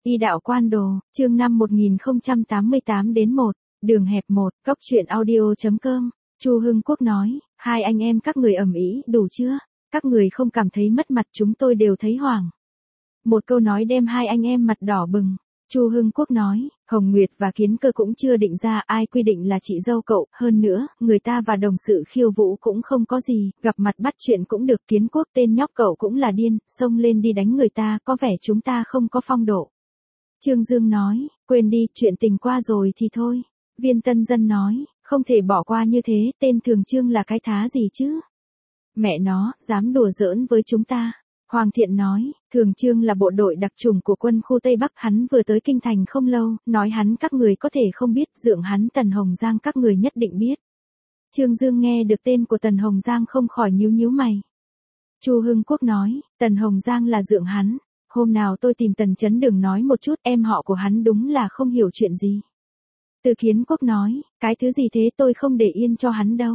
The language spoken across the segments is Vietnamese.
Y đạo quan đồ, chương 5 1088 đến 1, đường hẹp 1, cóc truyện audio.com. Chu Hưng Quốc nói, hai anh em các người ầm ĩ đủ chưa? Các người không cảm thấy mất mặt, chúng tôi đều thấy hoảng. Một câu nói đem hai anh em mặt đỏ bừng. Chu Hưng Quốc nói, Hồng Nguyệt và Kiến Cơ cũng chưa định ra ai quy định là chị dâu cậu, hơn nữa, người ta và đồng sự khiêu vũ cũng không có gì, gặp mặt bắt chuyện cũng được. Kiến Quốc tên nhóc cậu cũng là điên, xông lên đi đánh người ta, có vẻ chúng ta không có phong độ. Trương Dương nói, quên đi, chuyện tình qua rồi thì thôi. Viên Tân Dân nói, không thể bỏ qua như thế, tên Thường Trương là cái thá gì chứ? Mẹ nó, dám đùa giỡn với chúng ta. Hoàng Thiện nói, Thường Trương là bộ đội đặc chủng của quân khu Tây Bắc, hắn vừa tới kinh thành không lâu, nói hắn các người có thể không biết, dượng hắn Tần Hồng Giang các người nhất định biết. Trương Dương nghe được tên của Tần Hồng Giang không khỏi nhíu nhíu mày. Chu Hưng Quốc nói, Tần Hồng Giang là dượng hắn, hôm nào tôi tìm Tần Chấn Đường nói một chút, em họ của hắn đúng là không hiểu chuyện gì. Từ Kiến Quốc nói, cái thứ gì thế, tôi không để yên cho hắn đâu.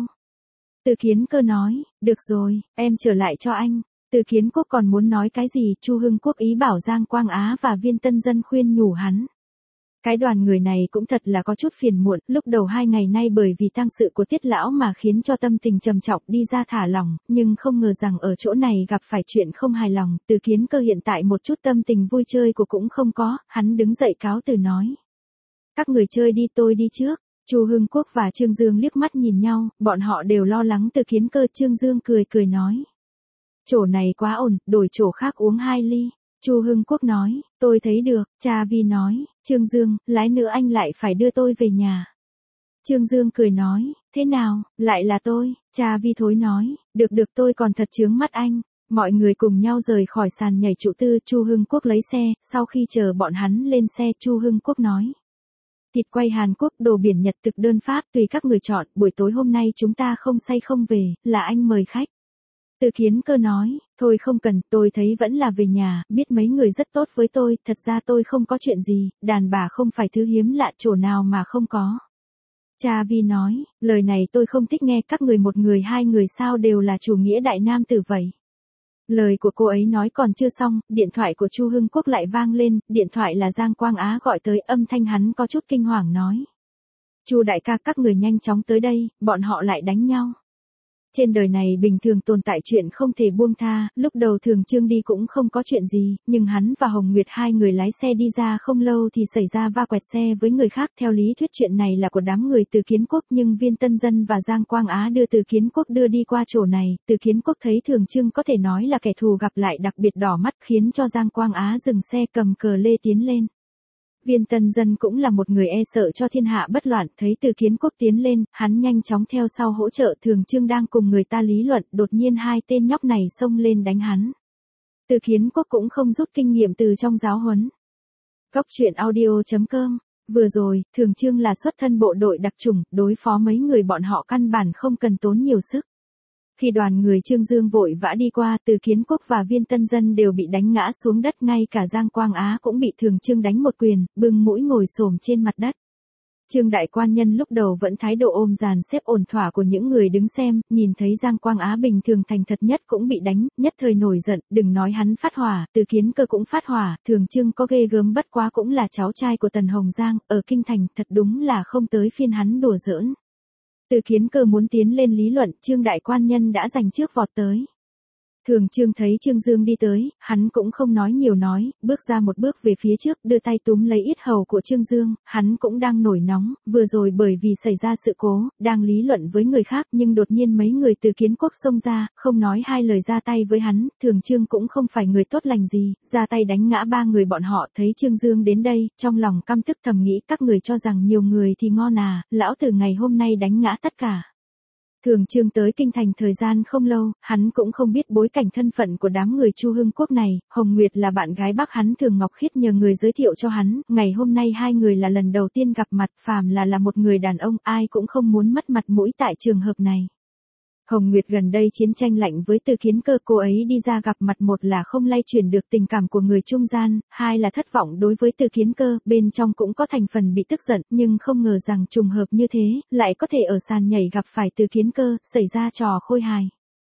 Từ Kiến Cơ nói, được rồi, em trở lại cho anh. Từ Kiến Quốc còn muốn nói cái gì, Chu Hưng Quốc ý bảo Giang Quang Á và Viên Tân Dân khuyên nhủ hắn. Cái đoàn người này cũng thật là có chút phiền muộn, lúc đầu 2 ngày nay bởi vì tang sự của Tiết lão mà khiến cho tâm tình trầm trọng, đi ra thả lỏng, nhưng không ngờ rằng ở chỗ này gặp phải chuyện không hài lòng. Từ Kiến Cơ hiện tại một chút tâm tình vui chơi của cũng không có, hắn đứng dậy cáo từ nói. Các người chơi đi, tôi đi trước. Chu Hưng Quốc và Trương Dương liếc mắt nhìn nhau, bọn họ đều lo lắng Từ Kiến Cơ. Trương Dương cười cười nói. Chỗ này quá ổn, đổi chỗ khác uống 2 ly. Chu Hưng Quốc nói, tôi thấy được. Cha Vi nói, Trương Dương, lát nữa anh lại phải đưa tôi về nhà. Trương Dương cười nói, thế nào, lại là tôi. Cha Vi thối nói, được được, tôi còn thật chướng mắt anh. Mọi người cùng nhau rời khỏi sàn nhảy trụ tư. Chu Hưng Quốc lấy xe, sau khi chờ bọn hắn lên xe, Chu Hưng Quốc nói. Thịt quay Hàn Quốc, đồ biển Nhật, thực đơn Pháp, tùy các người chọn. Buổi tối hôm nay chúng ta không say không về, là anh mời khách. Từ Kiến Cơ nói, thôi không cần, tôi thấy vẫn là về nhà, biết mấy người rất tốt với tôi, thật ra tôi không có chuyện gì, đàn bà không phải thứ hiếm lạ, chỗ nào mà không có. Cha Vi nói, lời này tôi không thích nghe, các người một người 2 người sao đều là chủ nghĩa đại nam tử vậy. Lời của cô ấy nói còn chưa xong, điện thoại của Chu Hưng Quốc lại vang lên, điện thoại là Giang Quang Á gọi tới, âm thanh hắn có chút kinh hoàng nói. Chu đại ca, các người nhanh chóng tới đây, bọn họ lại đánh nhau. Trên đời này bình thường tồn tại chuyện không thể buông tha, lúc đầu Thường Trương đi cũng không có chuyện gì, nhưng hắn và Hồng Nguyệt 2 người lái xe đi ra không lâu thì xảy ra va quẹt xe với người khác. Theo lý thuyết chuyện này là của đám người Từ Kiến Quốc, nhưng Viên Tân Dân và Giang Quang Á đưa Từ Kiến Quốc đưa đi qua chỗ này. Từ Kiến Quốc thấy Thường Trương có thể nói là kẻ thù gặp lại, đặc biệt đỏ mắt, khiến cho Giang Quang Á dừng xe, cầm cờ lê tiến lên. Viên Tân Dân cũng là một người e sợ cho thiên hạ bất loạn, thấy Từ Kiến Quốc tiến lên, hắn nhanh chóng theo sau hỗ trợ. Thường Trương đang cùng người ta lý luận, đột nhiên 2 tên nhóc này xông lên đánh hắn. Từ Kiến Quốc cũng không rút kinh nghiệm từ trong giáo huấn. Cóc truyện audio.com. Vừa rồi, Thường Trương là xuất thân bộ đội đặc chủng, đối phó mấy người bọn họ căn bản không cần tốn nhiều sức. Khi đoàn người Trương Dương vội vã đi qua, Từ Kiến Quốc và Viên Tân Dân đều bị đánh ngã xuống đất, ngay cả Giang Quang Á cũng bị Thường Trương đánh một quyền, bưng mũi ngồi xổm trên mặt đất. Trương đại quan nhân lúc đầu vẫn thái độ ôm dàn xếp ổn thỏa của những người đứng xem, nhìn thấy Giang Quang Á bình thường thành thật nhất cũng bị đánh, nhất thời nổi giận, đừng nói hắn phát hỏa, Từ Kiến Cơ cũng phát hỏa. Thường Trương có ghê gớm, bất quá cũng là cháu trai của Tần Hồng Giang, ở kinh thành, thật đúng là không tới phiên hắn đùa giỡn. Từ Kiến Cơ muốn tiến lên lý luận, Trương đại quan nhân đã giành trước vọt tới. Thường Trương thấy Trương Dương đi tới, hắn cũng không nói nhiều nói, bước ra một bước về phía trước, đưa tay túm lấy yết hầu của Trương Dương. Hắn cũng đang nổi nóng, vừa rồi bởi vì xảy ra sự cố, đang lý luận với người khác, nhưng đột nhiên mấy người Từ Kiến Quốc xông ra, không nói 2 lời ra tay với hắn. Thường Trương cũng không phải người tốt lành gì, ra tay đánh ngã 3 người bọn họ. Thấy Trương Dương đến đây, trong lòng căm tức thầm nghĩ, các người cho rằng nhiều người thì ngon à, lão tử ngày hôm nay đánh ngã tất cả. Thường Trương tới kinh thành thời gian không lâu, hắn cũng không biết bối cảnh thân phận của đám người Chu Hưng Quốc này. Hồng Nguyệt là bạn gái bác hắn Thường Ngọc Khiết nhờ người giới thiệu cho hắn, ngày hôm nay 2 người là lần đầu tiên gặp mặt, phàm là một người đàn ông, ai cũng không muốn mất mặt mũi tại trường hợp này. Hồng Nguyệt gần đây chiến tranh lạnh với Từ Kiến Cơ, cô ấy đi ra gặp mặt, một là không lay chuyển được tình cảm của người trung gian, 2 là thất vọng đối với Từ Kiến Cơ, bên trong cũng có thành phần bị tức giận, nhưng không ngờ rằng trùng hợp như thế, lại có thể ở sàn nhảy gặp phải Từ Kiến Cơ, xảy ra trò khôi hài.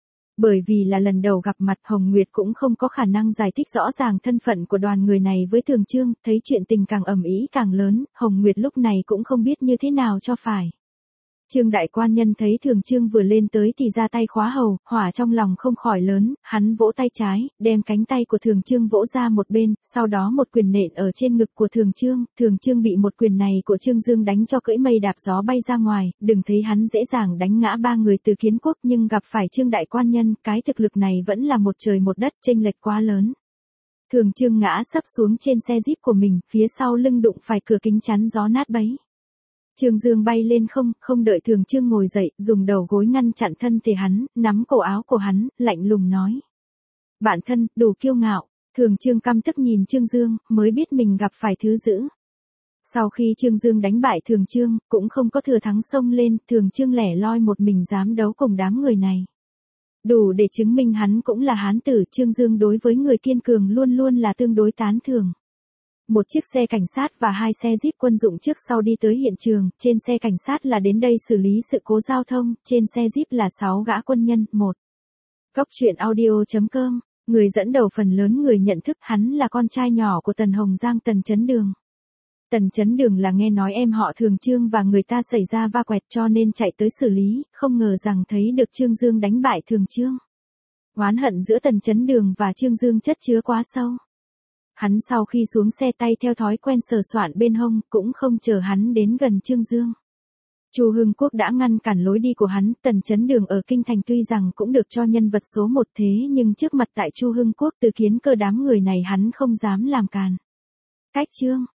Bởi vì là lần đầu gặp mặt, Hồng Nguyệt cũng không có khả năng giải thích rõ ràng thân phận của đoàn người này với Thường Chương, thấy chuyện tình càng ầm ĩ càng lớn, Hồng Nguyệt lúc này cũng không biết như thế nào cho phải. Trương đại quan nhân thấy Thường Chương vừa lên tới thì ra tay khóa hầu, hỏa trong lòng không khỏi lớn, hắn vỗ tay trái, đem cánh tay của Thường Chương vỗ ra một bên, sau đó một quyền nện ở trên ngực của Thường Chương bị một quyền này của Trương Dương đánh cho cưỡi mây đạp gió bay ra ngoài, đừng thấy hắn dễ dàng đánh ngã ba người từ Kiến Quốc nhưng gặp phải Trương đại quan nhân, cái thực lực này vẫn là một trời một đất, chênh lệch quá lớn. Thường Chương ngã sấp xuống trên xe jeep của mình, phía sau lưng đụng phải cửa kính chắn gió nát bấy. Trương Dương bay lên không đợi Thường Chương ngồi dậy, dùng đầu gối ngăn chặn thân thể hắn, nắm cổ áo của hắn, lạnh lùng nói. Bạn thân, đủ kiêu ngạo. Thường Chương căm tức nhìn Trương Dương, mới biết mình gặp phải thứ dữ. Sau khi Trương Dương đánh bại Thường Chương, cũng không có thừa thắng xông lên, Thường Chương lẻ loi một mình dám đấu cùng đám người này. Đủ để chứng minh hắn cũng là hán tử, Trương Dương đối với người kiên cường luôn luôn là tương đối tán thưởng. Một chiếc xe cảnh sát và hai xe jeep quân dụng trước sau đi tới hiện trường, trên xe cảnh sát là đến đây xử lý sự cố giao thông, trên xe jeep là 6 gã quân nhân, 1. Góc truyện audio.com, người dẫn đầu phần lớn người nhận thức hắn là con trai nhỏ của Tần Hồng Giang Tần Chấn Đường. Tần Chấn Đường là nghe nói em họ Thường Chương và người ta xảy ra va quẹt cho nên chạy tới xử lý, không ngờ rằng thấy được Trương Dương đánh bại Thường Chương. Oán hận giữa Tần Chấn Đường và Trương Dương chất chứa quá sâu. Hắn sau khi xuống xe tay theo thói quen sờ soạn bên hông, cũng không chờ hắn đến gần Trương Dương. Chu Hưng Quốc đã ngăn cản lối đi của hắn, Tần Chấn Đường ở kinh thành tuy rằng cũng được cho nhân vật số 1 thế nhưng trước mặt tại Chu Hưng Quốc Từ Kiến Cơ đám người này hắn không dám làm càn. Cách Trương